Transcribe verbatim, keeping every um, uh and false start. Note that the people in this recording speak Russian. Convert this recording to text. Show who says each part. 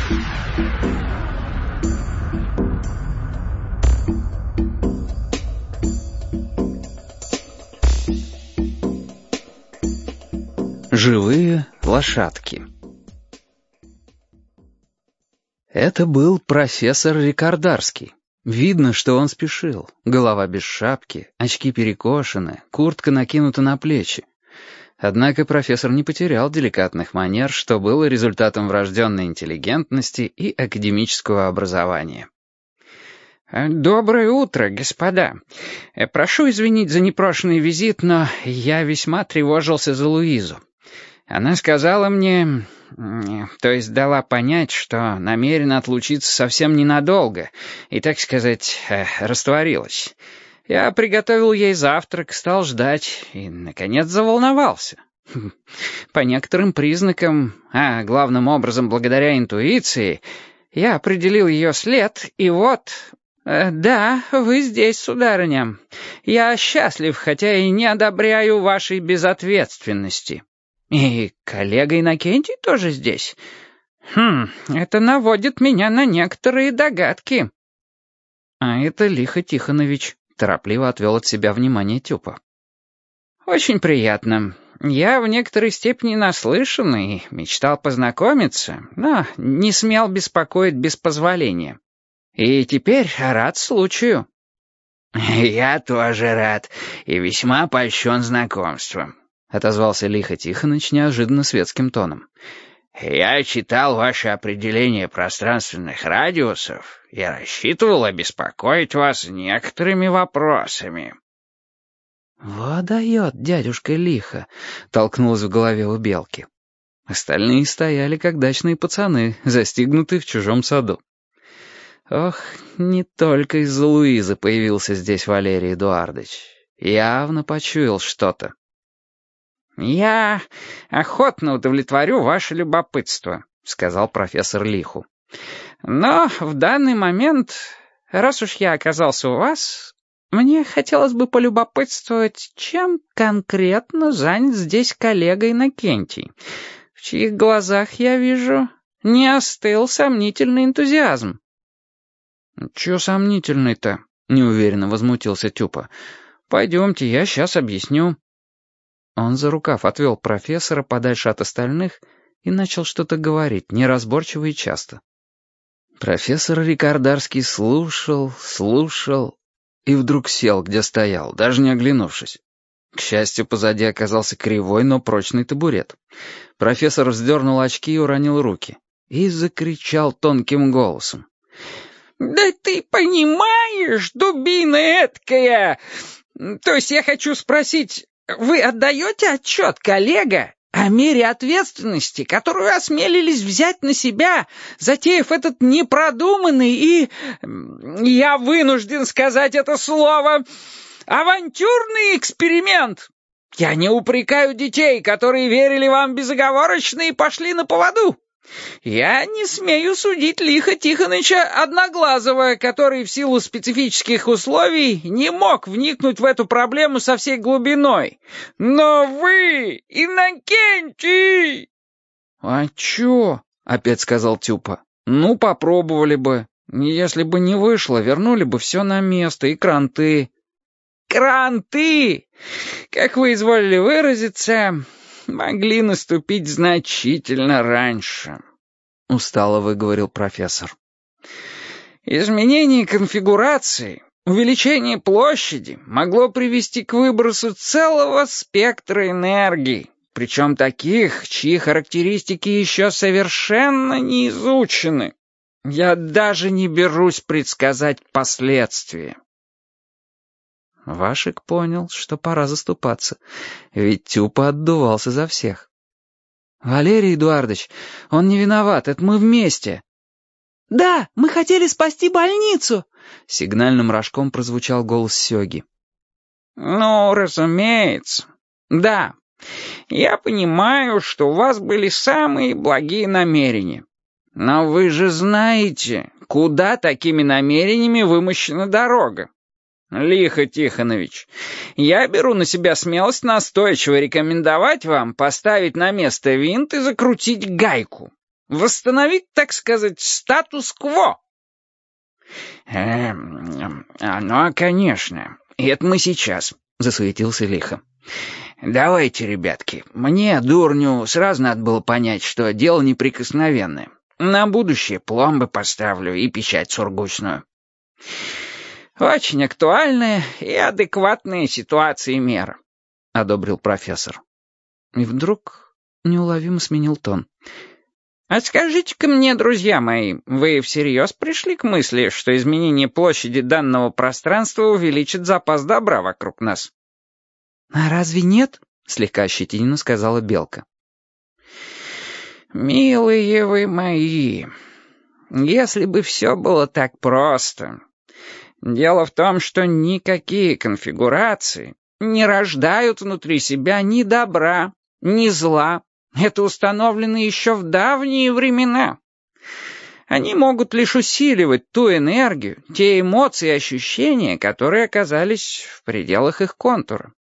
Speaker 1: Живые лошадки. Это был профессор Рикардарский. Видно, что он спешил. Голова без шапки, очки перекошены, куртка накинута на плечи. Однако профессор не потерял деликатных манер, что было результатом врожденной интеллигентности и академического образования.
Speaker 2: «Доброе утро, господа. Прошу извинить за непрошенный визит, но я весьма тревожился за Луизу. Она сказала мне, то есть дала понять, что намерена отлучиться совсем ненадолго, и, так сказать, растворилась. Я приготовил ей завтрак, стал ждать и, наконец, заволновался. По некоторым признакам, а главным образом благодаря интуиции, я определил ее след, и вот... «Да, вы здесь, сударыня. Я счастлив, хотя и не одобряю вашей безответственности. И коллега Иннокентий тоже здесь. Хм, это наводит меня на некоторые догадки».
Speaker 1: «А это Лихо Тихонович», — торопливо отвел от себя внимание Тюпа.
Speaker 2: «Очень приятно. Я в некоторой степени наслышан и мечтал познакомиться, но не смел беспокоить без позволения. И теперь рад случаю».
Speaker 3: «Я тоже рад и весьма польщен знакомством», — отозвался Лихо Тихоныч неожиданно светским тоном. «Я читал ваше определение пространственных радиусов и рассчитывал обеспокоить вас некоторыми вопросами».
Speaker 1: «Вот дает дядюшка Лихо», — толкнулось в голове у Белки. Остальные стояли, как дачные пацаны, застигнутые в чужом саду. Ох, не только из-за Луизы появился здесь Валерий Эдуардович. Явно почуял что-то.
Speaker 2: «Я охотно удовлетворю ваше любопытство», — сказал профессор Лиху. «Но в данный момент, раз уж я оказался у вас, мне хотелось бы полюбопытствовать, чем конкретно занят здесь коллега Иннокентий, в чьих глазах, я вижу, не остыл сомнительный энтузиазм».
Speaker 1: «Чё сомнительный-то?» — неуверенно возмутился Тюпа. «Пойдемте, я сейчас объясню». Он за рукав отвел профессора подальше от остальных и начал что-то говорить, неразборчиво и часто. Профессор Рикардарский слушал, слушал и вдруг сел, где стоял, даже не оглянувшись. К счастью, позади оказался кривой, но прочный табурет. Профессор вздернул очки и уронил руки. И закричал тонким голосом.
Speaker 2: «Да ты понимаешь, дубина эткая! То есть я хочу спросить, вы отдаете отчет, коллега, о мере ответственности, которую осмелились взять на себя, затеяв этот непродуманный и, я вынужден сказать это слово, авантюрный эксперимент? Я не упрекаю детей, которые верили вам безоговорочно и пошли на поводу. Я не смею судить Лиха Тихоныча Одноглазого, который в силу специфических условий не мог вникнуть в эту проблему со всей глубиной. Но вы, Иннокентий!»
Speaker 1: «А чё?» — опять сказал Тюпа. «Ну, попробовали бы. Если бы не вышло, вернули бы все на место и кранты».
Speaker 2: «Кранты! Как вы изволили выразиться, могли наступить значительно раньше», — устало выговорил профессор. «Изменение конфигурации, увеличение площади могло привести к выбросу целого спектра энергии, причем таких, чьи характеристики еще совершенно не изучены. Я даже не берусь предсказать последствия».
Speaker 1: Вашик понял, что пора заступаться, ведь Тюпа отдувался за всех. «Валерий Эдуардович, он не виноват, это мы вместе».
Speaker 4: «Да, мы хотели спасти больницу!»
Speaker 1: — сигнальным рожком прозвучал голос Сёги.
Speaker 2: «Ну, разумеется. Да, я понимаю, что у вас были самые благие намерения. Но вы же знаете, куда такими намерениями вымощена дорога. Лихо Тихонович, я беру на себя смелость настойчиво рекомендовать вам поставить на место винт и закрутить гайку. Восстановить, так сказать, статус-кво.
Speaker 3: «Эм, ну, конечно. И это мы сейчас», — засуетился лихо. «Давайте, ребятки. Мне, дурню, сразу надо было понять, что дело неприкосновенное. На будущее пломбы поставлю и печать сургучную».
Speaker 2: «Очень актуальная и адекватная ситуация и мера», — одобрил профессор.
Speaker 1: И вдруг неуловимо сменил тон.
Speaker 2: «А скажите-ка мне, друзья мои, вы всерьез пришли к мысли, что изменение площади данного пространства увеличит запас добра вокруг нас?»
Speaker 1: «А разве нет?» — слегка ощетиненно сказала Белка.
Speaker 2: «Милые вы мои, если бы все было так просто. Дело в том, что никакие конфигурации не рождают внутри себя ни добра, ни зла. Это установлено еще в давние времена. Они могут лишь усиливать ту энергию, те эмоции и ощущения, которые оказались в пределах их контура.